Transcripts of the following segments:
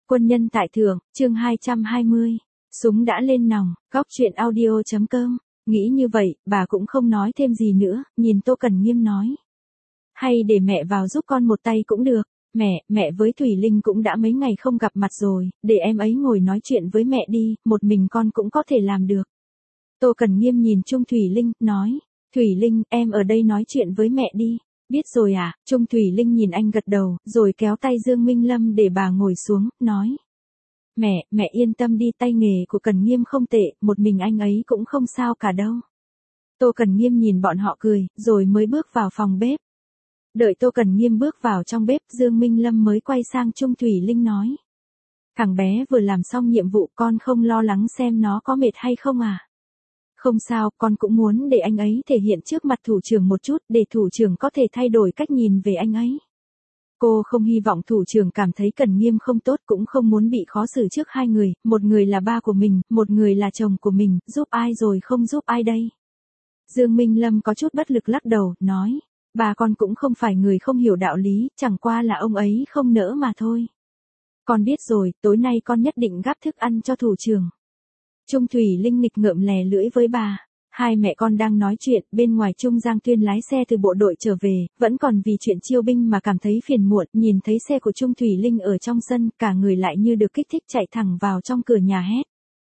Quân nhân tại thượng, chương 220. Súng đã lên nòng, góc chuyện audio.com. Nghĩ như vậy, bà cũng không nói thêm gì nữa, nhìn Tô Cần Nghiêm nói. Hay để mẹ vào giúp con một tay cũng được. Mẹ với Thủy Linh cũng đã mấy ngày không gặp mặt rồi, để em ấy ngồi nói chuyện với mẹ đi, một mình con cũng có thể làm được. Tô Cần Nghiêm nhìn Trung Thủy Linh, nói. Thủy Linh, em ở đây nói chuyện với mẹ đi. Biết rồi à, Trung Thủy Linh nhìn anh gật đầu, rồi kéo tay Dương Minh Lâm để bà ngồi xuống, nói. Mẹ yên tâm đi, tay nghề của Cần Nghiêm không tệ, một mình anh ấy cũng không sao cả đâu. Tô Cần Nghiêm nhìn bọn họ cười, rồi mới bước vào phòng bếp. Đợi Tô Cần Nghiêm bước vào trong bếp, Dương Minh Lâm mới quay sang Trung Thủy Linh nói. Thằng bé vừa làm xong nhiệm vụ, con không lo lắng xem nó có mệt hay không à? Không sao, con cũng muốn để anh ấy thể hiện trước mặt thủ trưởng một chút, để thủ trưởng có thể thay đổi cách nhìn về anh ấy. Cô không hy vọng thủ trưởng cảm thấy Cần Nghiêm không tốt, cũng không muốn bị khó xử trước hai người, một người là ba của mình, một người là chồng của mình, giúp ai rồi không giúp ai đây? Dương Minh Lâm có chút bất lực lắc đầu, nói, bà con cũng không phải người không hiểu đạo lý, chẳng qua là ông ấy không nỡ mà thôi. Con biết rồi, tối nay con nhất định gắp thức ăn cho thủ trưởng. Trung Thủy Linh nghịch ngợm lè lưỡi với bà. Hai mẹ con đang nói chuyện, bên ngoài Trung Giang Tuyên lái xe từ bộ đội trở về, vẫn còn vì chuyện chiêu binh mà cảm thấy phiền muộn, nhìn thấy xe của Trung Thủy Linh ở trong sân, cả người lại như được kích thích chạy thẳng vào trong cửa nhà hét.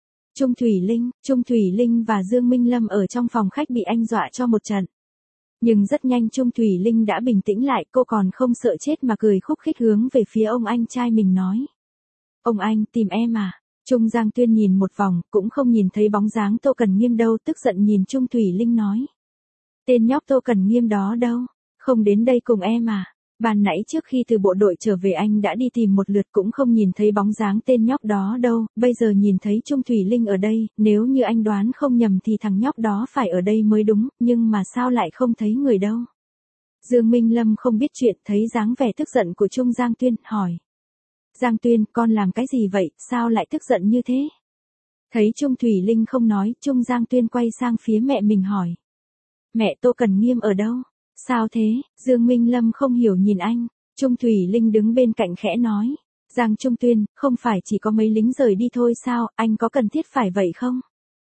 Trung Thủy Linh và Dương Minh Lâm ở trong phòng khách bị anh dọa cho một trận. Nhưng rất nhanh Trung Thủy Linh đã bình tĩnh lại, cô còn không sợ chết mà cười khúc khích hướng về phía ông anh trai mình nói. Ông anh, tìm em à? Trung Giang Tuyên nhìn một vòng, cũng không nhìn thấy bóng dáng Tô Cần Nghiêm đâu, tức giận nhìn Trung Thủy Linh nói. Tên nhóc Tô Cần Nghiêm đó đâu? Không đến đây cùng em à? Ban nãy trước khi từ bộ đội trở về anh đã đi tìm một lượt cũng không nhìn thấy bóng dáng tên nhóc đó đâu, bây giờ nhìn thấy Trung Thủy Linh ở đây, nếu như anh đoán không nhầm thì thằng nhóc đó phải ở đây mới đúng, nhưng mà sao lại không thấy người đâu? Dương Minh Lâm không biết chuyện, thấy dáng vẻ tức giận của Trung Giang Tuyên, hỏi. Giang Tuyên, con làm cái gì vậy, sao lại tức giận như thế? Thấy Trung Thủy Linh không nói, Trung Giang Tuyên quay sang phía mẹ mình hỏi. Mẹ, Tô Cần Nghiêm ở đâu? Sao thế? Dương Minh Lâm không hiểu nhìn anh. Trung Thủy Linh đứng bên cạnh khẽ nói. Giang Trung Tuyên, không phải chỉ có mấy lính rời đi thôi sao, anh có cần thiết phải vậy không?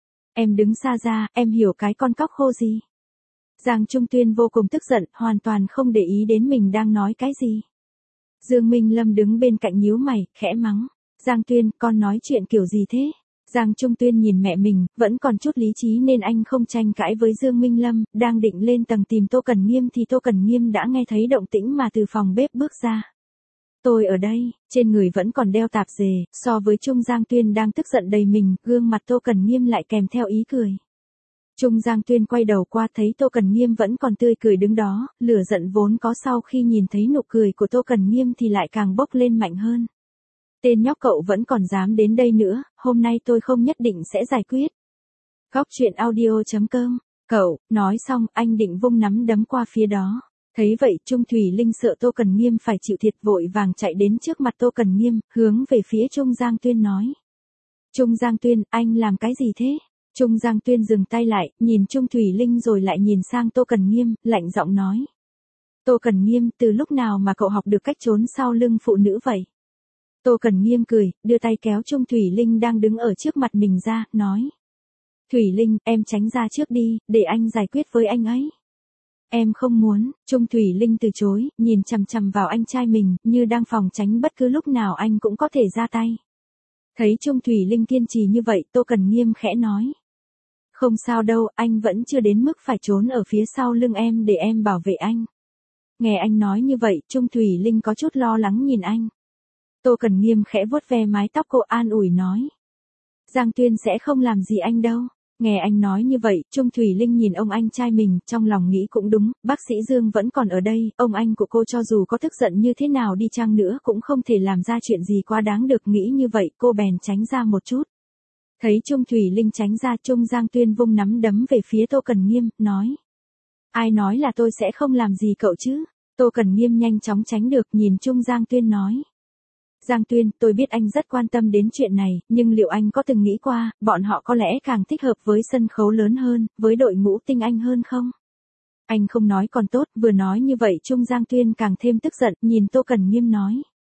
Em đứng xa ra, em hiểu cái con cóc khô gì? Giang Trung Tuyên vô cùng tức giận, hoàn toàn không để ý đến mình đang nói cái gì. Dương Minh Lâm đứng bên cạnh nhíu mày, khẽ mắng. Giang Tuyên, con nói chuyện kiểu gì thế? Giang Trung Tuyên nhìn mẹ mình, vẫn còn chút lý trí nên anh không tranh cãi với Dương Minh Lâm, đang định lên tầng tìm Tô Cần Nghiêm thì Tô Cần Nghiêm đã nghe thấy động tĩnh mà từ phòng bếp bước ra. Tôi ở đây, trên người vẫn còn đeo tạp dề, so với Trung Giang Tuyên đang tức giận đầy mình, gương mặt Tô Cần Nghiêm lại kèm theo ý cười. Trung Giang Tuyên quay đầu qua thấy Tô Cần Nghiêm vẫn còn tươi cười đứng đó, lửa giận vốn có sau khi nhìn thấy nụ cười của Tô Cần Nghiêm thì lại càng bốc lên mạnh hơn. Tên nhóc cậu vẫn còn dám đến đây nữa, hôm nay tôi không nhất định sẽ giải quyết. Góc chuyện audio.com. Cậu, nói xong, anh định vung nắm đấm qua phía đó. Thấy vậy, Trung Thủy Linh sợ Tô Cần Nghiêm phải chịu thiệt, vội vàng chạy đến trước mặt Tô Cần Nghiêm, hướng về phía Trung Giang Tuyên nói. Trung Giang Tuyên, anh làm cái gì thế? Trung Giang Tuyên dừng tay lại, nhìn Trung Thủy Linh rồi lại nhìn sang Tô Cần Nghiêm, lạnh giọng nói. Tô Cần Nghiêm, từ lúc nào mà cậu học được cách trốn sau lưng phụ nữ vậy? Tô Cần Nghiêm cười, đưa tay kéo Trung Thủy Linh đang đứng ở trước mặt mình ra, nói. Thủy Linh, em tránh ra trước đi, để anh giải quyết với anh ấy. Em không muốn, Trung Thủy Linh từ chối, nhìn chằm chằm vào anh trai mình, như đang phòng tránh bất cứ lúc nào anh cũng có thể ra tay. Thấy Trung Thủy Linh kiên trì như vậy, Tô Cần Nghiêm khẽ nói. Không sao đâu, anh vẫn chưa đến mức phải trốn ở phía sau lưng em để em bảo vệ anh. Nghe anh nói như vậy, Trung Thủy Linh có chút lo lắng nhìn anh. Tô Cần Nghiêm khẽ vuốt ve mái tóc cô, an ủi nói. Giang Tuyên sẽ không làm gì anh đâu. Nghe anh nói như vậy, Trung Thủy Linh nhìn ông anh trai mình, trong lòng nghĩ cũng đúng, bác sĩ Dương vẫn còn ở đây, ông anh của cô cho dù có tức giận như thế nào đi chăng nữa cũng không thể làm ra chuyện gì quá đáng được, nghĩ như vậy, cô bèn tránh ra một chút. Thấy Trung Thủy Linh tránh ra, Trung Giang Tuyên vung nắm đấm về phía Tô Cần Nghiêm, nói. Ai nói là tôi sẽ không làm gì cậu chứ? Tô Cần Nghiêm nhanh chóng tránh được, nhìn Trung Giang Tuyên nói. Giang Tuyên, tôi biết anh rất quan tâm đến chuyện này, nhưng liệu anh có từng nghĩ qua, bọn họ có lẽ càng thích hợp với sân khấu lớn hơn, với đội ngũ tinh anh hơn không? Anh không nói còn tốt, vừa nói như vậy Trung Giang Tuyên càng thêm tức giận, nhìn Tô Cần Nghiêm nói.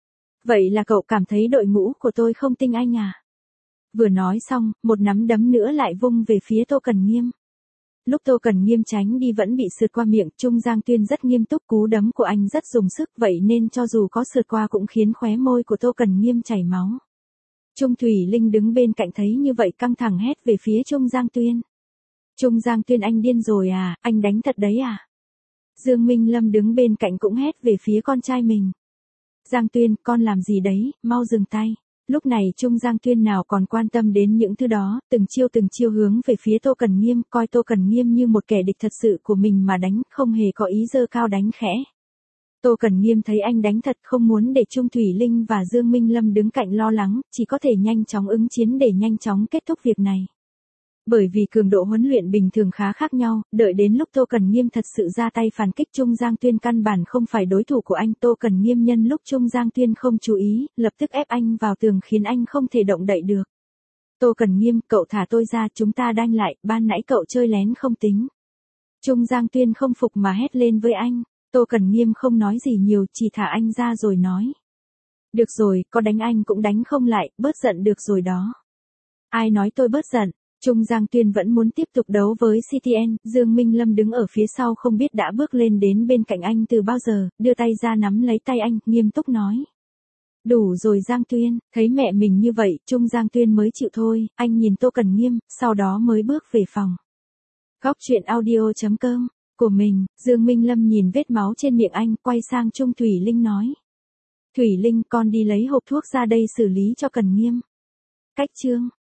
Vậy là cậu cảm thấy đội ngũ của tôi không tinh anh à? Vừa nói xong, một nắm đấm nữa lại vung về phía Tô Cần Nghiêm. Lúc Tô Cần Nghiêm tránh đi vẫn bị sượt qua miệng, Trung Giang Tuyên rất nghiêm túc, cú đấm của anh rất dùng sức, vậy nên cho dù có sượt qua cũng khiến khóe môi của Tô Cần Nghiêm chảy máu. Trung Thủy Linh đứng bên cạnh thấy như vậy căng thẳng hét về phía Trung Giang Tuyên. Trung Giang Tuyên, anh điên rồi à, anh đánh thật đấy à? Dương Minh Lâm đứng bên cạnh cũng hét về phía con trai mình. Giang Tuyên, con làm gì đấy, mau dừng tay. Lúc này Trung Giang Tuyên nào còn quan tâm đến những thứ đó, từng chiêu hướng về phía Tô Cần Nghiêm, coi Tô Cần Nghiêm như một kẻ địch thật sự của mình mà đánh, không hề có ý giơ cao đánh khẽ. Tô Cần Nghiêm thấy anh đánh thật, không muốn để Trung Thủy Linh và Dương Minh Lâm đứng cạnh lo lắng, chỉ có thể nhanh chóng ứng chiến để nhanh chóng kết thúc việc này. Bởi vì cường độ huấn luyện bình thường khá khác nhau, đợi đến lúc Tô Cần Nghiêm thật sự ra tay phản kích, Trung Giang Tuyên căn bản không phải đối thủ của anh. Tô Cần Nghiêm nhân lúc Trung Giang Tuyên không chú ý, lập tức ép anh vào tường khiến anh không thể động đậy được. Tô Cần Nghiêm, cậu thả tôi ra, chúng ta đanh lại, ban nãy cậu chơi lén không tính. Trung Giang Tuyên không phục mà hét lên với anh. Tô Cần Nghiêm không nói gì nhiều, chỉ thả anh ra rồi nói. Được rồi, có đánh anh cũng đánh không lại, bớt giận được rồi đó. Ai nói tôi bớt giận? Trung Giang Tuyên vẫn muốn tiếp tục đấu với CTN, Dương Minh Lâm đứng ở phía sau không biết đã bước lên đến bên cạnh anh từ bao giờ, đưa tay ra nắm lấy tay anh, nghiêm túc nói. Đủ rồi Giang Tuyên, thấy mẹ mình như vậy, Trung Giang Tuyên mới chịu thôi, anh nhìn Tô Cần Nghiêm, sau đó mới bước về phòng. Góc truyện audio.com của mình, Dương Minh Lâm nhìn vết máu trên miệng anh, quay sang Trung Thủy Linh nói. Thủy Linh, con đi lấy hộp thuốc ra đây xử lý cho Cần Nghiêm. Cách chương